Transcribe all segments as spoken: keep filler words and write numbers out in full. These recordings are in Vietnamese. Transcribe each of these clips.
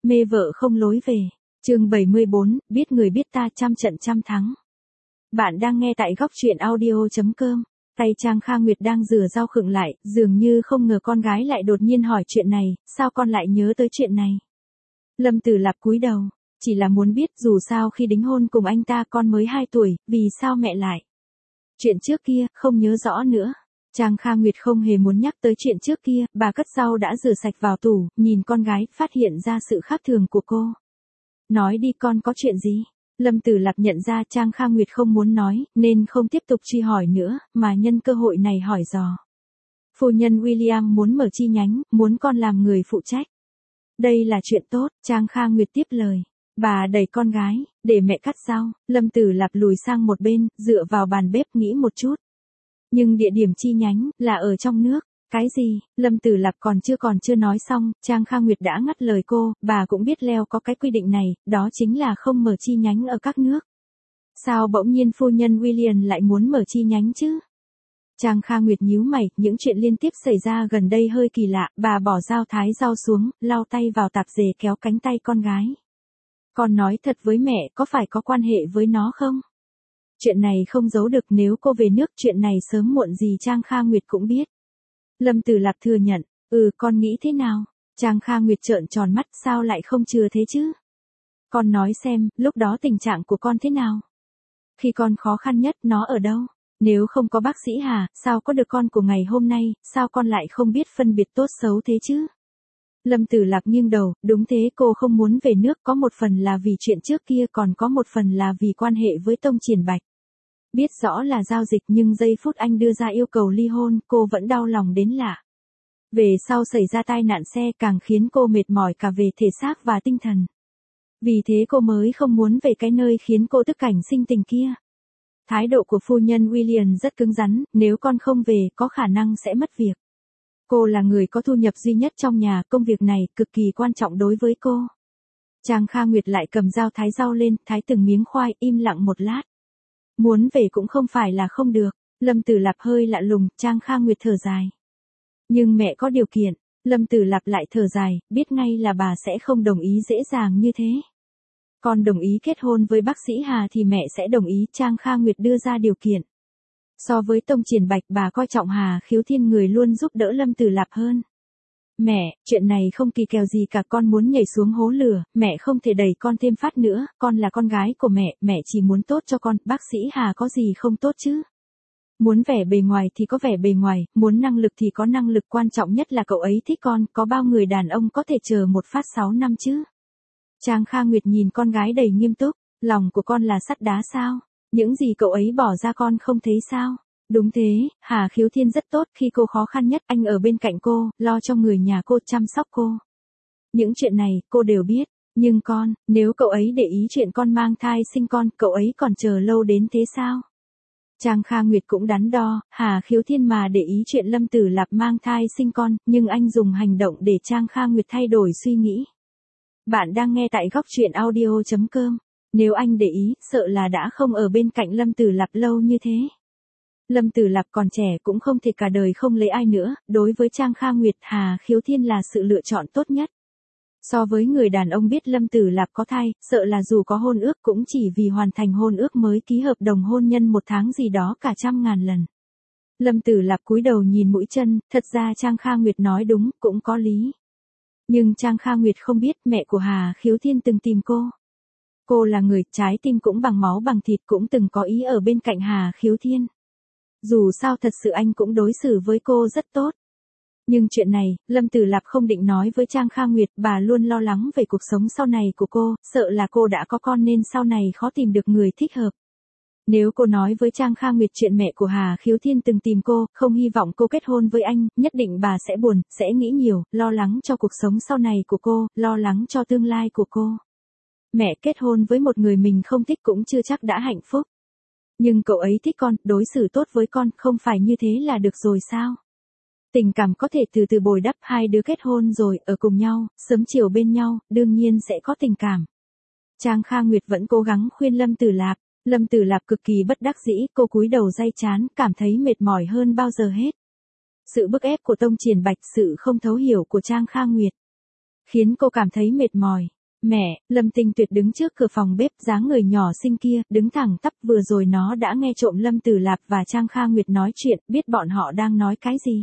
Mê vợ không lối về. Chương bảy mươi bốn, biết người biết ta trăm trận trăm thắng. Bạn đang nghe tại góc truyện audio chấm com. Tay Trang Kha Nguyệt đang rửa rau khựng lại, dường như không ngờ con gái lại đột nhiên hỏi chuyện này, sao con lại nhớ tới chuyện này? Lâm Tử Lạp cúi đầu, chỉ là muốn biết dù sao khi đính hôn cùng anh ta con mới hai tuổi, vì sao mẹ lại? Chuyện trước kia, không nhớ rõ nữa. Trang Kha Nguyệt không hề muốn nhắc tới chuyện trước kia, bà cất rau đã rửa sạch vào tủ, nhìn con gái, phát hiện ra sự khác thường của cô. Nói đi con có chuyện gì? Lâm Tử Lạp nhận ra Trang Kha Nguyệt không muốn nói, nên không tiếp tục truy hỏi nữa, mà nhân cơ hội này hỏi dò. Phu nhân William muốn mở chi nhánh, muốn con làm người phụ trách. Đây là chuyện tốt, Trang Kha Nguyệt tiếp lời. Bà đẩy con gái, để mẹ cắt rau. Lâm Tử Lạp lùi sang một bên, dựa vào bàn bếp nghĩ một chút. Nhưng địa điểm chi nhánh, là ở trong nước. Cái gì? Lâm Tử Lạp còn chưa còn chưa nói xong, Trang Kha Nguyệt đã ngắt lời cô, bà cũng biết Leo có cái quy định này, đó chính là không mở chi nhánh ở các nước. Sao bỗng nhiên phu nhân William lại muốn mở chi nhánh chứ? Trang Kha Nguyệt nhíu mày, những chuyện liên tiếp xảy ra gần đây hơi kỳ lạ, bà bỏ dao thái rau xuống, lau tay vào tạp dề kéo cánh tay con gái. Con nói thật với mẹ, có phải có quan hệ với nó không? Chuyện này không giấu được, nếu cô về nước chuyện này sớm muộn gì Trang Kha Nguyệt cũng biết. Lâm Tử Lạp thừa nhận, ừ con nghĩ thế nào? Trang Kha Nguyệt trợn tròn mắt, sao lại không chừa thế chứ? Con nói xem, lúc đó tình trạng của con thế nào? Khi con khó khăn nhất, nó ở đâu? Nếu không có bác sĩ Hà, sao có được con của ngày hôm nay, sao con lại không biết phân biệt tốt xấu thế chứ? Lâm Tử Lạp nghiêng đầu, đúng thế, cô không muốn về nước, có một phần là vì chuyện trước kia, còn có một phần là vì quan hệ với Tông Triển Bạch. Biết rõ là giao dịch nhưng giây phút anh đưa ra yêu cầu ly hôn, cô vẫn đau lòng đến lạ. Về sau xảy ra tai nạn xe càng khiến cô mệt mỏi cả về thể xác và tinh thần. Vì thế cô mới không muốn về cái nơi khiến cô tức cảnh sinh tình kia. Thái độ của phu nhân William rất cứng rắn, nếu con không về có khả năng sẽ mất việc. Cô là người có thu nhập duy nhất trong nhà, công việc này cực kỳ quan trọng đối với cô. Trang Kha Nguyệt lại cầm dao thái rau lên, thái từng miếng khoai, im lặng một lát. Muốn về cũng không phải là không được. Lâm Tử Lạp hơi lạ lùng, Trang Kha Nguyệt thở dài. Nhưng mẹ có điều kiện. Lâm Tử Lạp lại thở dài, biết ngay là bà sẽ không đồng ý dễ dàng như thế. Con đồng ý kết hôn với bác sĩ Hà thì mẹ sẽ đồng ý. Trang Kha Nguyệt đưa ra điều kiện. So với Tông Triển Bạch, bà coi trọng Hà Khiếu Thiên, người luôn giúp đỡ Lâm Tử Lạp hơn. Mẹ, chuyện này không kỳ kèo gì cả, con muốn nhảy xuống hố lửa, mẹ không thể đẩy con thêm phát nữa, con là con gái của mẹ, mẹ chỉ muốn tốt cho con, bác sĩ Hà có gì không tốt chứ? Muốn vẻ bề ngoài thì có vẻ bề ngoài, muốn năng lực thì có năng lực, quan trọng nhất là cậu ấy thích con, có bao người đàn ông có thể chờ một phát sáu năm chứ? Trang Kha Nguyệt nhìn con gái đầy nghiêm túc, lòng của con là sắt đá sao? Những gì cậu ấy bỏ ra con không thấy sao? Đúng thế, Hà Khiếu Thiên rất tốt, khi cô khó khăn nhất anh ở bên cạnh cô, lo cho người nhà cô, chăm sóc cô. Những chuyện này, cô đều biết, nhưng con, nếu cậu ấy để ý chuyện con mang thai sinh con, cậu ấy còn chờ lâu đến thế sao? Trang Kha Nguyệt cũng đắn đo, Hà Khiếu Thiên mà để ý chuyện Lâm Tử Lạp mang thai sinh con, nhưng anh dùng hành động để Trang Kha Nguyệt thay đổi suy nghĩ. Bạn đang nghe tại góc truyện audio chấm com. Nếu anh để ý, sợ là đã không ở bên cạnh Lâm Tử Lạp lâu như thế. Lâm Tử Lạp còn trẻ cũng không thể cả đời không lấy ai nữa, đối với Trang Kha Nguyệt, Hà Khiếu Thiên là sự lựa chọn tốt nhất. So với người đàn ông biết Lâm Tử Lạp có thai, sợ là dù có hôn ước cũng chỉ vì hoàn thành hôn ước mới ký hợp đồng hôn nhân một tháng gì đó cả trăm ngàn lần. Lâm Tử Lạp cúi đầu nhìn mũi chân, thật ra Trang Kha Nguyệt nói đúng, cũng có lý. Nhưng Trang Kha Nguyệt không biết mẹ của Hà Khiếu Thiên từng tìm cô. Cô là người trái tim cũng bằng máu bằng thịt, cũng từng có ý ở bên cạnh Hà Khiếu Thiên. Dù sao thật sự anh cũng đối xử với cô rất tốt. Nhưng chuyện này, Lâm Tử Lạp không định nói với Trang Kha Nguyệt, bà luôn lo lắng về cuộc sống sau này của cô, sợ là cô đã có con nên sau này khó tìm được người thích hợp. Nếu cô nói với Trang Kha Nguyệt chuyện mẹ của Hà Khiếu Thiên từng tìm cô, không hy vọng cô kết hôn với anh, nhất định bà sẽ buồn, sẽ nghĩ nhiều, lo lắng cho cuộc sống sau này của cô, lo lắng cho tương lai của cô. Mẹ kết hôn với một người mình không thích cũng chưa chắc đã hạnh phúc. Nhưng cậu ấy thích con, đối xử tốt với con, không phải như thế là được rồi sao? Tình cảm có thể từ từ bồi đắp, hai đứa kết hôn rồi, ở cùng nhau, sớm chiều bên nhau, đương nhiên sẽ có tình cảm. Trang Kha Nguyệt vẫn cố gắng khuyên Lâm Tử Lạp. Lâm Tử Lạp cực kỳ bất đắc dĩ, cô cúi đầu day chán, cảm thấy mệt mỏi hơn bao giờ hết. Sự bức ép của Tông Triển Bạch, sự không thấu hiểu của Trang Kha Nguyệt, khiến cô cảm thấy mệt mỏi. Mẹ, Lâm Tinh Tuyệt đứng trước cửa phòng bếp, dáng người nhỏ xinh kia, đứng thẳng tắp, vừa rồi nó đã nghe trộm Lâm Tử Lạp và Trang Kha Nguyệt nói chuyện, biết bọn họ đang nói cái gì.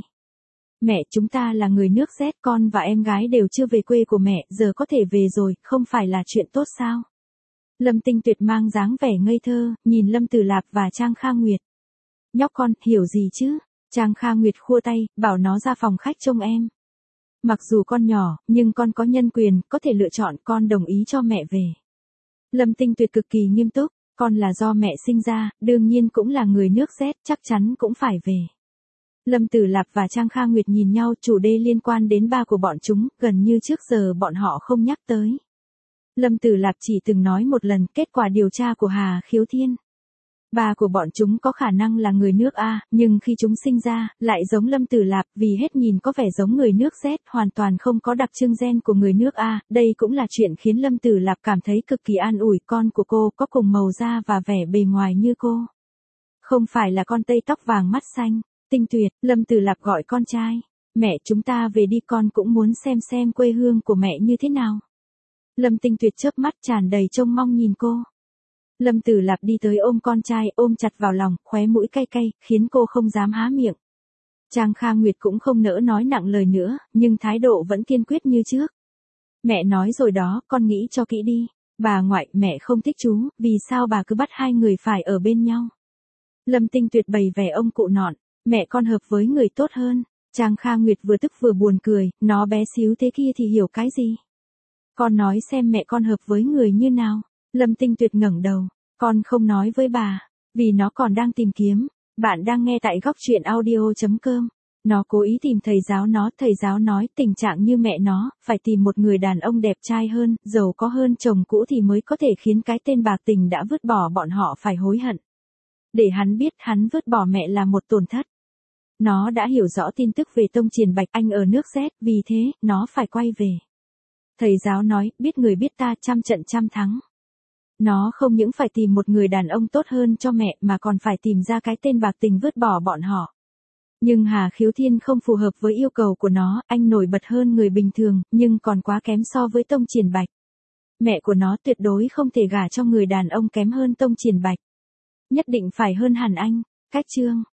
Mẹ, chúng ta là người nước Z, con và em gái đều chưa về quê của mẹ, giờ có thể về rồi, không phải là chuyện tốt sao? Lâm Tinh Tuyệt mang dáng vẻ ngây thơ, nhìn Lâm Tử Lạp và Trang Kha Nguyệt. Nhóc con, hiểu gì chứ? Trang Kha Nguyệt khua tay, bảo nó ra phòng khách trông em. Mặc dù con nhỏ, nhưng con có nhân quyền, có thể lựa chọn, con đồng ý cho mẹ về. Lâm Tinh Tuyệt cực kỳ nghiêm túc, con là do mẹ sinh ra, đương nhiên cũng là người nước Z, chắc chắn cũng phải về. Lâm Tử Lạp và Trang Kha Nguyệt nhìn nhau, chủ đề liên quan đến ba của bọn chúng, gần như trước giờ bọn họ không nhắc tới. Lâm Tử Lạp chỉ từng nói một lần kết quả điều tra của Hà Khiếu Thiên. Ba của bọn chúng có khả năng là người nước A, nhưng khi chúng sinh ra, lại giống Lâm Tử Lạp, vì hết nhìn có vẻ giống người nước Z, hoàn toàn không có đặc trưng gen của người nước A, đây cũng là chuyện khiến Lâm Tử Lạp cảm thấy cực kỳ an ủi, con của cô có cùng màu da và vẻ bề ngoài như cô. Không phải là con Tây tóc vàng mắt xanh. Tinh Tuyệt, Lâm Tử Lạp gọi con trai. Mẹ, chúng ta về đi, con cũng muốn xem xem quê hương của mẹ như thế nào. Lâm Tinh Tuyệt chớp mắt tràn đầy trông mong nhìn cô. Lâm Tử Lạp đi tới ôm con trai, ôm chặt vào lòng, khóe mũi cay cay, khiến cô không dám há miệng. Trang Kha Nguyệt cũng không nỡ nói nặng lời nữa, nhưng thái độ vẫn kiên quyết như trước. Mẹ nói rồi đó, con nghĩ cho kỹ đi. Bà ngoại, mẹ không thích chú, vì sao bà cứ bắt hai người phải ở bên nhau? Lâm Tinh Tuyệt bày vẻ ông cụ nọn. Mẹ con hợp với người tốt hơn. Trang Kha Nguyệt vừa tức vừa buồn cười, nó bé xíu thế kia thì hiểu cái gì? Con nói xem mẹ con hợp với người như nào? Lâm Tinh Tuyệt ngẩng đầu, con không nói với bà, vì nó còn đang tìm kiếm. Bạn đang nghe tại góc truyện audio chấm com. Nó cố ý tìm thầy giáo nó, thầy giáo nói tình trạng như mẹ nó, phải tìm một người đàn ông đẹp trai hơn, giàu có hơn chồng cũ thì mới có thể khiến cái tên bạc tình đã vứt bỏ bọn họ phải hối hận. Để hắn biết hắn vứt bỏ mẹ là một tổn thất. Nó đã hiểu rõ tin tức về Tông Triển Bạch Anh ở nước Z, vì thế, nó phải quay về. Thầy giáo nói, biết người biết ta, trăm trận trăm thắng. Nó không những phải tìm một người đàn ông tốt hơn cho mẹ mà còn phải tìm ra cái tên bạc tình vứt bỏ bọn họ. Nhưng Hà Khiếu Thiên không phù hợp với yêu cầu của nó, anh nổi bật hơn người bình thường, nhưng còn quá kém so với Tông Triển Bạch. Mẹ của nó tuyệt đối không thể gả cho người đàn ông kém hơn Tông Triển Bạch. Nhất định phải hơn hẳn anh. Cách chương